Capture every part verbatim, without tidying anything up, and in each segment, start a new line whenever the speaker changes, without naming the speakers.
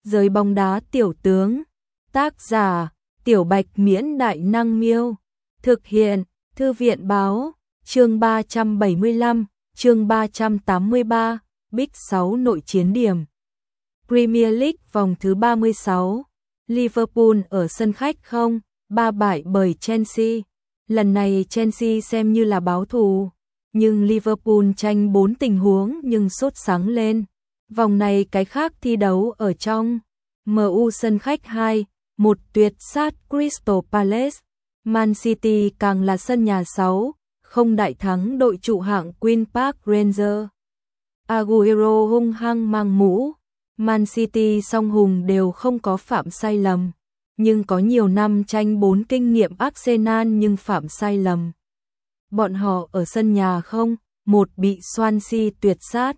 Giới bóng đá tiểu tướng. Tác giả: Tiểu Bạch Miễn Đại Năng Miêu. Thực hiện: Thư viện Báo. Chương ba trăm bảy mươi lăm, chương ba trăm tám mươi ba, Big sáu nội chiến điểm. Premier League vòng thứ ba mươi sáu. Liverpool ở sân khách không ba bại bởi Chelsea. Lần này Chelsea xem như là báo thù, nhưng Liverpool tranh bốn tình huống nhưng sốt sắng lên. Vòng này cái khác thi đấu ở trong em u sân khách hai một tuyệt sát Crystal Palace. Man City càng là sân nhà sáu không đại thắng đội trụ hạng Queen Park Rangers. Aguero hung hăng mang mũ. Man City song hùng đều không có phạm sai lầm, nhưng có nhiều năm tranh bốn kinh nghiệm Arsenal nhưng phạm sai lầm. Bọn họ ở sân nhà không một bị Swansea tuyệt sát.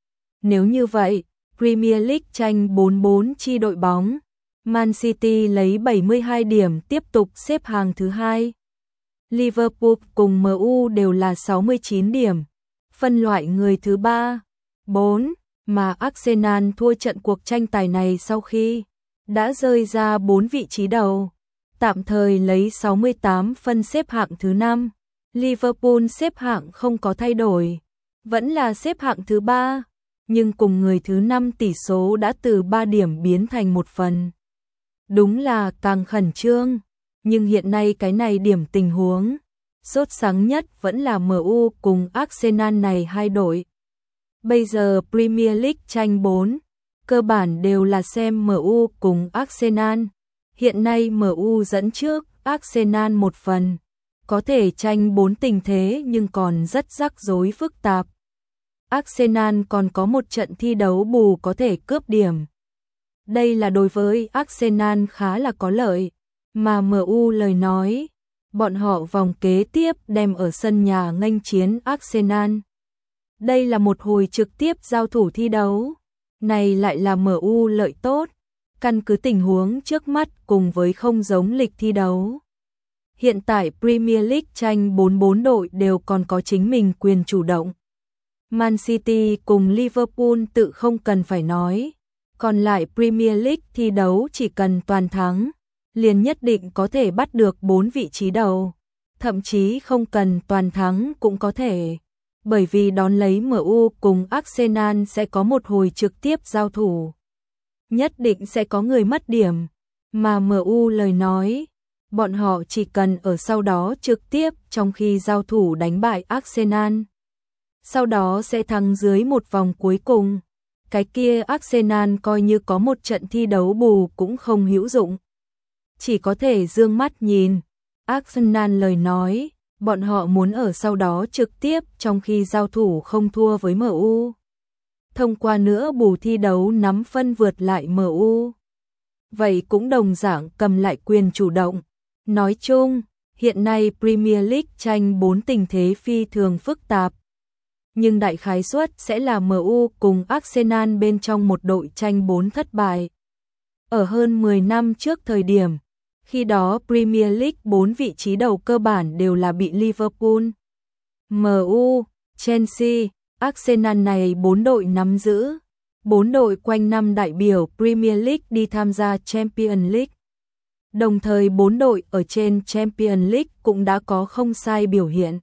Nếu như vậy, Premier League tranh bốn bốn chi đội bóng. Man City lấy bảy mươi hai điểm tiếp tục xếp hàng thứ hai. Liverpool cùng em u đều là sáu mươi chín điểm, phân loại người thứ ba, bốn, mà Arsenal thua trận cuộc tranh tài này sau khi đã rơi ra bốn vị trí đầu, tạm thời lấy sáu mươi tám phân xếp hạng thứ năm. Liverpool xếp hạng không có thay đổi, vẫn là xếp hạng thứ ba, nhưng cùng người thứ năm tỷ số đã từ ba điểm biến thành một phần. Đúng là càng khẩn trương, nhưng hiện nay cái này điểm tình huống sốt sáng nhất vẫn là em u cùng Arsenal này hai đội. Bây giờ Premier League tranh bốn, cơ bản đều là xem em u cùng Arsenal. Hiện nay em u dẫn trước Arsenal một phần, có thể tranh bốn tình thế nhưng còn rất rắc rối phức tạp. Arsenal còn có một trận thi đấu bù có thể cướp điểm. Đây là đối với Arsenal khá là có lợi, mà em u lời nói, bọn họ vòng kế tiếp đem ở sân nhà nghênh chiến Arsenal. Đây là một hồi trực tiếp giao thủ thi đấu, này lại là em u lợi tốt, căn cứ tình huống trước mắt cùng với không giống lịch thi đấu. Hiện tại Premier League tranh bốn bốn đội đều còn có chính mình quyền chủ động. Man City cùng Liverpool tự không cần phải nói, còn lại Premier League thi đấu chỉ cần toàn thắng, liền nhất định có thể bắt được bốn vị trí đầu, thậm chí không cần toàn thắng cũng có thể, bởi vì đón lấy em u cùng Arsenal sẽ có một hồi trực tiếp giao thủ. Nhất định sẽ có người mất điểm, mà em u lời nói, bọn họ chỉ cần ở sau đó trực tiếp trong khi giao thủ đánh bại Arsenal. Sau đó sẽ thắng dưới một vòng cuối cùng. Cái kia Arsenal coi như có một trận thi đấu bù cũng không hữu dụng. Chỉ có thể dương mắt nhìn. Arsenal lời nói, bọn họ muốn ở sau đó trực tiếp trong khi giao thủ không thua với em u. Thông qua nữa bù thi đấu nắm phân vượt lại em u. Vậy cũng đồng dạng cầm lại quyền chủ động. Nói chung, hiện nay Premier League tranh bốn tình thế phi thường phức tạp. Nhưng đại khái suất sẽ là em u cùng Arsenal bên trong một đội tranh bốn thất bại. Ở hơn mười năm trước thời điểm, khi đó Premier League bốn vị trí đầu cơ bản đều là bị Liverpool, em u, Chelsea, Arsenal này bốn đội nắm giữ. Bốn đội quanh năm đại biểu Premier League đi tham gia Champions League. Đồng thời bốn đội ở trên Champions League cũng đã có không sai biểu hiện.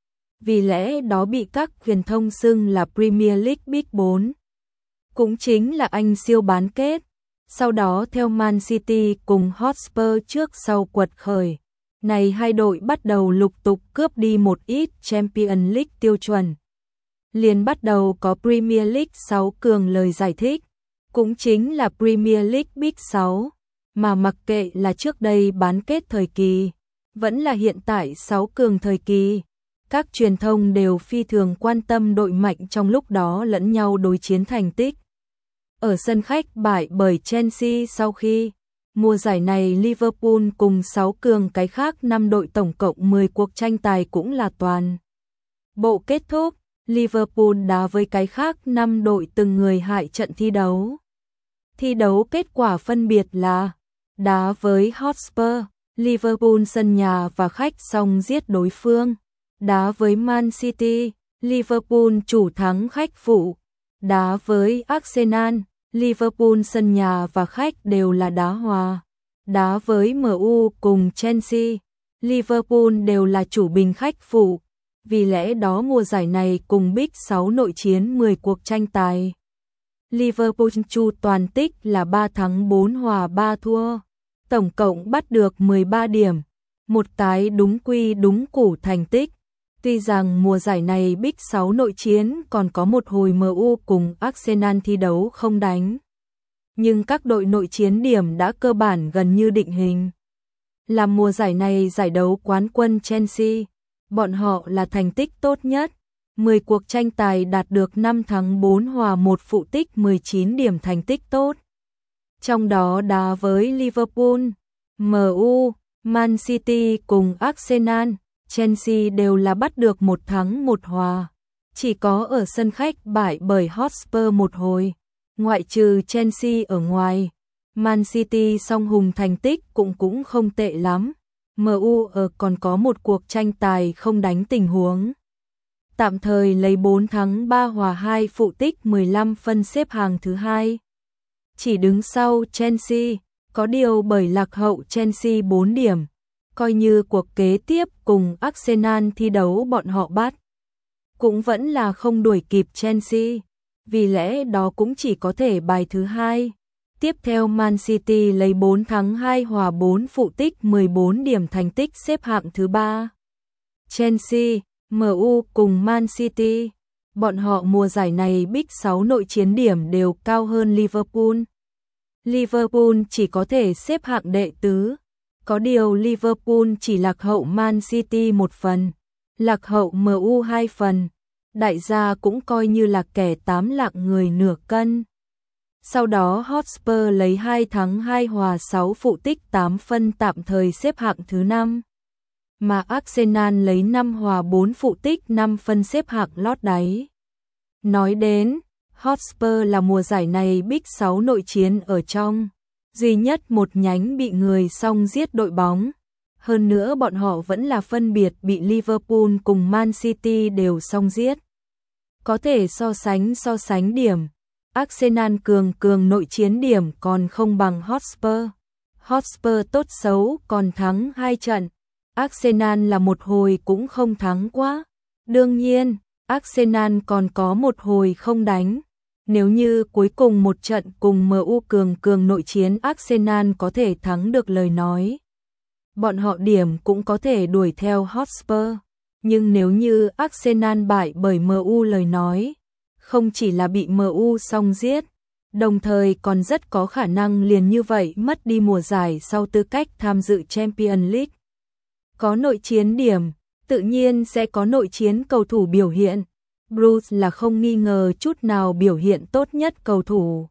Vì lẽ đó bị các truyền thông xưng là Premier League Big bốn. Cũng chính là Anh siêu bán kết. Sau đó theo Man City cùng Hotspur trước sau quật khởi. Này hai đội bắt đầu lục tục cướp đi một ít Champions League tiêu chuẩn. Liền bắt đầu có Premier League sáu cường lời giải thích. Cũng chính là Premier League Big sáu. Mà mặc kệ là trước đây bán kết thời kỳ, vẫn là hiện tại sáu cường thời kỳ. Các truyền thông đều phi thường quan tâm đội mạnh trong lúc đó lẫn nhau đối chiến thành tích. Ở sân khách bại bởi Chelsea sau khi mùa giải này Liverpool cùng sáu cường cái khác năm đội tổng cộng mười cuộc tranh tài cũng là toàn bộ kết thúc. Liverpool đá với cái khác năm đội từng người hại trận thi đấu. Thi đấu kết quả phân biệt là đá với Hotspur, Liverpool sân nhà và khách song giết đối phương. Đá với Man City, Liverpool chủ thắng khách phụ. Đá với Arsenal, Liverpool sân nhà và khách đều là đá hòa. Đá với em u cùng Chelsea, Liverpool đều là chủ bình khách phụ. Vì lẽ đó mùa giải này cùng Big sáu nội chiến mười cuộc tranh tài. Liverpool chu toàn tích là ba thắng bốn hòa ba thua. Tổng cộng bắt được mười ba điểm. Một cái đúng quy đúng củ thành tích. Tuy rằng mùa giải này Big sáu nội chiến còn có một hồi em u cùng Arsenal thi đấu không đánh. Nhưng các đội nội chiến điểm đã cơ bản gần như định hình. Làm mùa giải này giải đấu quán quân Chelsea, bọn họ là thành tích tốt nhất. mười cuộc tranh tài đạt được năm thắng bốn hòa một phụ tích mười chín điểm thành tích tốt. Trong đó đá với Liverpool, em u, Man City cùng Arsenal, Chelsea đều là bắt được một thắng một hòa. Chỉ có ở sân khách bại bởi Hotspur một hồi. Ngoại trừ Chelsea ở ngoài, Man City song hùng thành tích cũng cũng không tệ lắm. em u ở còn có một cuộc tranh tài không đánh tình huống. Tạm thời lấy bốn thắng ba hòa hai phụ tích mười lăm phân xếp hàng thứ hai. Chỉ đứng sau Chelsea, có điều bởi lạc hậu Chelsea bốn điểm. Coi như cuộc kế tiếp cùng Arsenal thi đấu bọn họ bắt, cũng vẫn là không đuổi kịp Chelsea. Vì lẽ đó cũng chỉ có thể bài thứ hai. Tiếp theo Man City lấy bốn thắng hai hòa bốn phụ tích mười bốn điểm thành tích xếp hạng thứ ba. Chelsea, em u cùng Man City, bọn họ mùa giải này Big sáu nội chiến điểm đều cao hơn Liverpool. Liverpool chỉ có thể xếp hạng đệ tứ. Có điều Liverpool chỉ lạc hậu Man City một phần, lạc hậu em u hai phần. Đại gia cũng coi như là kẻ tám lạng người nửa cân. Sau đó Hotspur lấy hai thắng hai hòa sáu phụ tích tám phân tạm thời xếp hạng thứ năm. Mà Arsenal lấy năm hòa bốn phụ tích năm phân xếp hạng lót đáy. Nói đến, Hotspur là mùa giải này Big sáu nội chiến ở trong. Duy nhất một nhánh bị người song giết đội bóng. Hơn nữa bọn họ vẫn là phân biệt bị Liverpool cùng Man City đều song giết. Có thể so sánh so sánh điểm. Arsenal cường cường nội chiến điểm còn không bằng Hotspur. Hotspur tốt xấu còn thắng hai trận. Arsenal là một hồi cũng không thắng quá. Đương nhiên, Arsenal còn có một hồi không đánh. Nếu như cuối cùng một trận cùng em u cường cường nội chiến Arsenal có thể thắng được lời nói, bọn họ điểm cũng có thể đuổi theo Hotspur. Nhưng nếu như Arsenal bại bởi em u lời nói, không chỉ là bị em u song giết, đồng thời còn rất có khả năng liền như vậy mất đi mùa giải sau tư cách tham dự Champions League. Có nội chiến điểm, tự nhiên sẽ có nội chiến cầu thủ biểu hiện. Bruce là không nghi ngờ chút nào biểu hiện tốt nhất cầu thủ.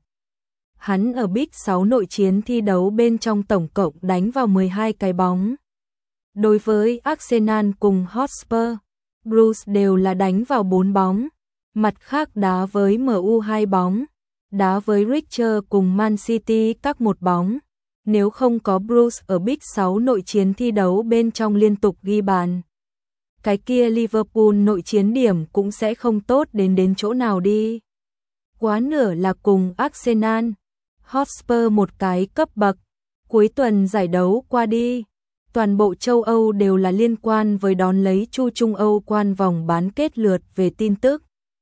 Hắn ở Big sáu nội chiến thi đấu bên trong tổng cộng đánh vào mười hai cái bóng. Đối với Arsenal cùng Hotspur, Bruce đều là đánh vào bốn bóng. Mặt khác đá với em u hai bóng, đá với Richter cùng Man City các một bóng. Nếu không có Bruce ở Big sáu nội chiến thi đấu bên trong liên tục ghi bàn, cái kia Liverpool nội chiến điểm cũng sẽ không tốt đến đến chỗ nào đi. Quá nửa là cùng Arsenal, Hotspur một cái cấp bậc. Cuối tuần giải đấu qua đi, toàn bộ châu Âu đều là liên quan với đón lấy Chu Trung Âu quan vòng bán kết lượt về tin tức.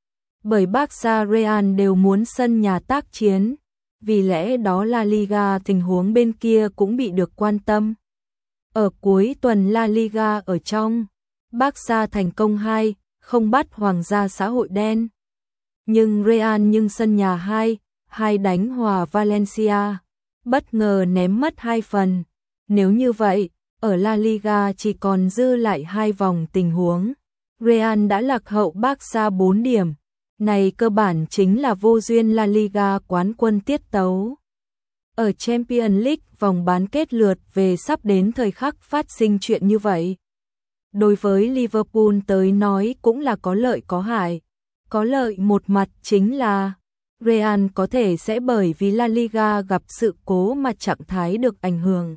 Bởi Barca Real đều muốn sân nhà tác chiến, vì lẽ đó La Liga tình huống bên kia cũng bị được quan tâm. Ở cuối tuần La Liga ở trong, Barca thành công hai không bắt Hoàng gia xã hội đen. Nhưng Real nhưng sân nhà hai hai đánh hòa Valencia, bất ngờ ném mất hai phần. Nếu như vậy, ở La Liga chỉ còn dư lại hai vòng tình huống. Real đã lạc hậu Barca bốn điểm. Này cơ bản chính là vô duyên La Liga quán quân tiết tấu. Ở Champions League vòng bán kết lượt về sắp đến thời khắc phát sinh chuyện như vậy. Đối với Liverpool tới nói cũng là có lợi có hại. Có lợi một mặt chính là Real có thể sẽ bởi vì La Liga gặp sự cố mà trạng thái được ảnh hưởng.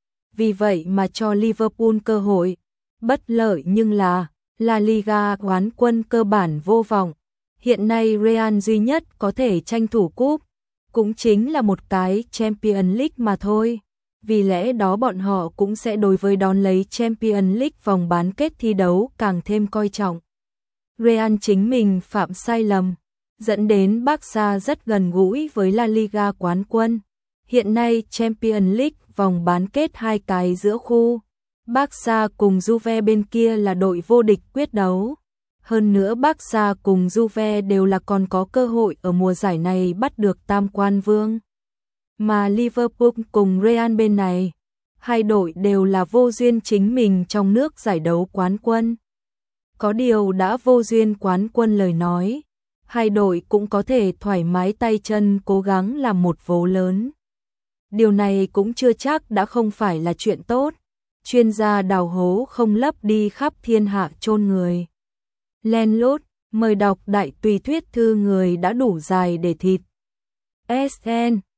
Vì vậy mà cho Liverpool cơ hội. Bất lợi nhưng là La Liga quán quân cơ bản vô vọng. Hiện nay Real duy nhất có thể tranh thủ cúp, cũng chính là một cái Champions League mà thôi. Vì lẽ đó bọn họ cũng sẽ đối với đón lấy Champions League vòng bán kết thi đấu càng thêm coi trọng. Real chính mình phạm sai lầm, dẫn đến Barca rất gần gũi với La Liga quán quân. Hiện nay Champions League vòng bán kết hai cái giữa khu, Barca cùng Juve bên kia là đội vô địch quyết đấu. Hơn nữa Barca cùng Juve đều là còn có cơ hội ở mùa giải này bắt được tam quan vương. Mà Liverpool cùng Real bên này, hai đội đều là vô duyên chính mình trong nước giải đấu quán quân. Có điều đã vô duyên quán quân lời nói, hai đội cũng có thể thoải mái tay chân cố gắng làm một vố lớn. Điều này cũng chưa chắc đã không phải là chuyện tốt. Chuyên gia đào hố không lấp đi khắp thiên hạ chôn người. Len lút, mời đọc đại tùy thuyết thư người đã đủ dài để thịt. ét en